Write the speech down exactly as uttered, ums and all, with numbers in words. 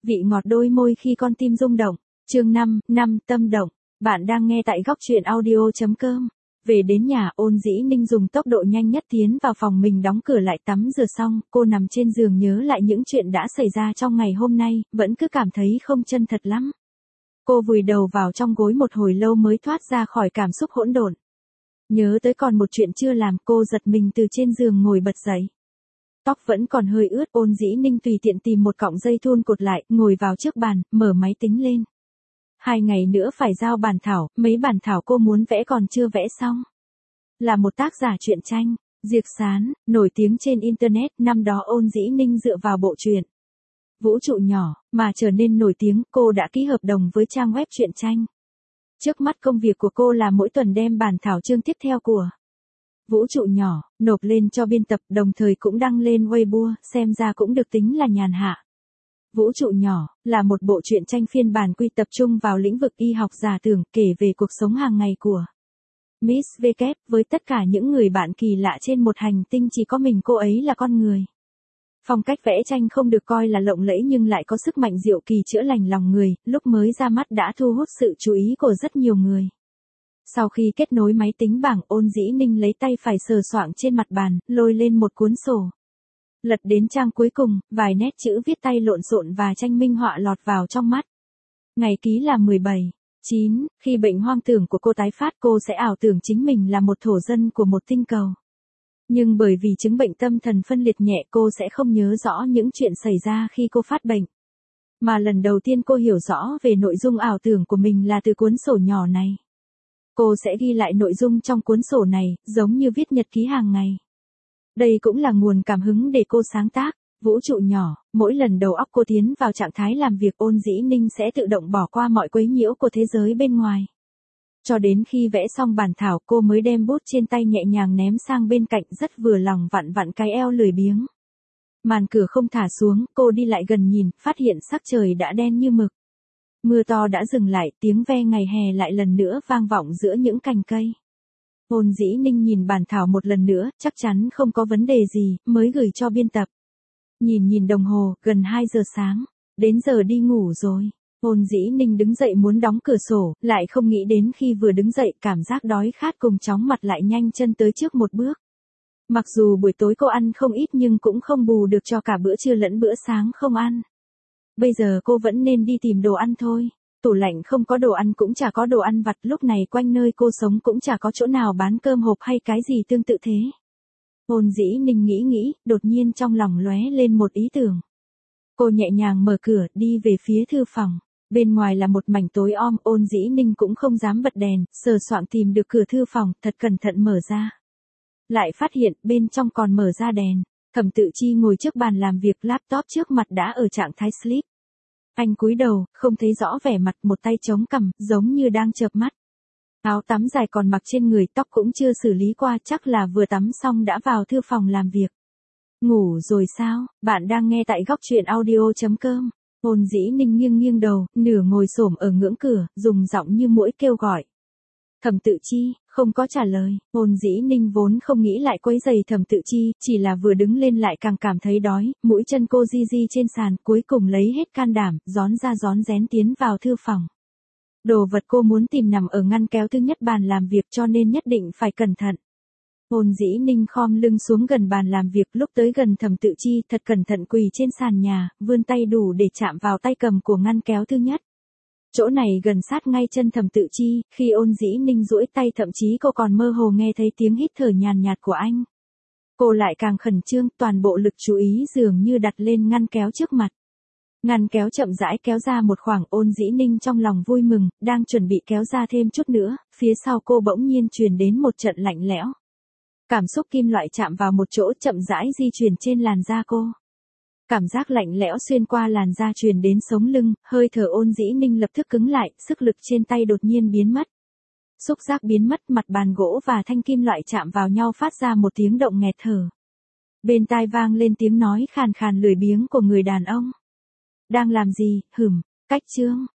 vị ngọt đôi môi khi con tim rung động. Chương năm, năm tâm động. Bạn đang nghe tại góc truyện audio chấm com. Về đến nhà, Ôn Dĩ Ninh dùng tốc độ nhanh nhất tiến vào phòng mình, đóng cửa lại, tắm rửa xong, cô nằm trên giường nhớ lại những chuyện đã xảy ra trong ngày hôm nay, vẫn cứ cảm thấy không chân thật lắm. Cô vùi đầu vào trong gối một hồi lâu mới thoát ra khỏi cảm xúc hỗn độn. Nhớ tới còn một chuyện chưa làm, cô giật mình từ trên giường ngồi bật dậy. Tóc vẫn còn hơi ướt, Ôn Dĩ Ninh tùy tiện tìm một cọng dây thun cột lại, ngồi vào trước bàn, mở máy tính lên. Hai ngày nữa phải giao bản thảo, mấy bản thảo cô muốn vẽ còn chưa vẽ xong. Là một tác giả truyện tranh, Diệc Sán, nổi tiếng trên Internet, năm đó Ôn Dĩ Ninh dựa vào bộ truyện Vũ trụ nhỏ, mà trở nên nổi tiếng, cô đã ký hợp đồng với trang web truyện tranh. Trước mắt công việc của cô là mỗi tuần đem bản thảo chương tiếp theo của Vũ trụ nhỏ, nộp lên cho biên tập, đồng thời cũng đăng lên Weibo, xem ra cũng được tính là nhàn hạ. Vũ trụ nhỏ, là một bộ truyện tranh phiên bản quy tập trung vào lĩnh vực y học giả tưởng, kể về cuộc sống hàng ngày của Miss V K, với tất cả những người bạn kỳ lạ trên một hành tinh chỉ có mình cô ấy là con người. Phong cách vẽ tranh không được coi là lộng lẫy nhưng lại có sức mạnh diệu kỳ chữa lành lòng người, lúc mới ra mắt đã thu hút sự chú ý của rất nhiều người. Sau khi kết nối máy tính bảng, Ôn Dĩ Ninh lấy tay phải sờ soạng trên mặt bàn, lôi lên một cuốn sổ. Lật đến trang cuối cùng, vài nét chữ viết tay lộn xộn và tranh minh họa lọt vào trong mắt. Ngày ký là mười bảy, chín, khi bệnh hoang tưởng của cô tái phát, cô sẽ ảo tưởng chính mình là một thổ dân của một tinh cầu. Nhưng bởi vì chứng bệnh tâm thần phân liệt nhẹ, cô sẽ không nhớ rõ những chuyện xảy ra khi cô phát bệnh. Mà lần đầu tiên cô hiểu rõ về nội dung ảo tưởng của mình là từ cuốn sổ nhỏ này. Cô sẽ ghi lại nội dung trong cuốn sổ này, giống như viết nhật ký hàng ngày. Đây cũng là nguồn cảm hứng để cô sáng tác. Vũ trụ nhỏ, mỗi lần đầu óc cô tiến vào trạng thái làm việc, Ôn Dĩ Ninh sẽ tự động bỏ qua mọi quấy nhiễu của thế giới bên ngoài. Cho đến khi vẽ xong bản thảo, cô mới đem bút trên tay nhẹ nhàng ném sang bên cạnh, rất vừa lòng, vặn vặn cái eo lười biếng. Màn cửa không thả xuống, cô đi lại gần nhìn, phát hiện sắc trời đã đen như mực. Mưa to đã dừng lại, tiếng ve ngày hè lại lần nữa vang vọng giữa những cành cây. Ôn Dĩ Ninh nhìn bản thảo một lần nữa, chắc chắn không có vấn đề gì, mới gửi cho biên tập. Nhìn nhìn đồng hồ, gần hai giờ sáng, đến giờ đi ngủ rồi. Ôn Dĩ Ninh đứng dậy muốn đóng cửa sổ, lại không nghĩ đến khi vừa đứng dậy, cảm giác đói khát cùng chóng mặt lại nhanh chân tới trước một bước. Mặc dù buổi tối cô ăn không ít nhưng cũng không bù được cho cả bữa trưa lẫn bữa sáng không ăn. Bây giờ cô vẫn nên đi tìm đồ ăn thôi. Tủ lạnh không có đồ ăn cũng chả có đồ ăn vặt, lúc này quanh nơi cô sống cũng chả có chỗ nào bán cơm hộp hay cái gì tương tự thế. Ôn Dĩ Ninh nghĩ nghĩ, đột nhiên trong lòng lóe lên một ý tưởng. Cô nhẹ nhàng mở cửa, đi về phía thư phòng. Bên ngoài là một mảnh tối om, Ôn Dĩ Ninh cũng không dám bật đèn, sờ soạng tìm được cửa thư phòng, thật cẩn thận mở ra. Lại phát hiện, bên trong còn mở ra đèn. Thẩm Tự Chi ngồi trước bàn làm việc, laptop trước mặt đã ở trạng thái sleep. Anh cúi đầu, không thấy rõ vẻ mặt, một tay chống cằm, giống như đang chợp mắt. Áo tắm dài còn mặc trên người, tóc cũng chưa xử lý qua, chắc là vừa tắm xong đã vào thư phòng làm việc. Ngủ rồi sao? Bạn đang nghe tại góc truyện audio chấm com. Ôn Dĩ Ninh nghiêng nghiêng đầu, nửa ngồi xổm ở ngưỡng cửa, dùng giọng như muỗi kêu gọi. Thẩm Tự Chi, không có trả lời. Ôn Dĩ Ninh vốn không nghĩ lại quấy rầy Thẩm Tự Chi, chỉ là vừa đứng lên lại càng cảm thấy đói, mũi chân cô di di trên sàn, cuối cùng lấy hết can đảm, rón ra rón rén tiến vào thư phòng. Đồ vật cô muốn tìm nằm ở ngăn kéo thứ nhất bàn làm việc, cho nên nhất định phải cẩn thận. Ôn Dĩ Ninh khom lưng xuống gần bàn làm việc, lúc tới gần Thẩm Tự Chi, thật cẩn thận quỳ trên sàn nhà, vươn tay đủ để chạm vào tay cầm của ngăn kéo thứ nhất. Chỗ này gần sát ngay chân Thẩm Tự Chi, khi Ôn Dĩ Ninh duỗi tay thậm chí cô còn mơ hồ nghe thấy tiếng hít thở nhàn nhạt của anh. Cô lại càng khẩn trương, toàn bộ lực chú ý dường như đặt lên ngăn kéo trước mặt. Ngăn kéo chậm rãi kéo ra một khoảng, Ôn Dĩ Ninh trong lòng vui mừng, đang chuẩn bị kéo ra thêm chút nữa, phía sau cô bỗng nhiên truyền đến một trận lạnh lẽo. Cảm xúc kim loại chạm vào một chỗ, chậm rãi di chuyển trên làn da cô. Cảm giác lạnh lẽo xuyên qua làn da truyền đến sống lưng, hơi thở Ôn Dĩ Ninh lập tức cứng lại, sức lực trên tay đột nhiên biến mất. Xúc giác biến mất, mặt bàn gỗ và thanh kim loại chạm vào nhau phát ra một tiếng động nghẹt thở. Bên tai vang lên tiếng nói khàn khàn lười biếng của người đàn ông. Đang làm gì, hửm, cách chương.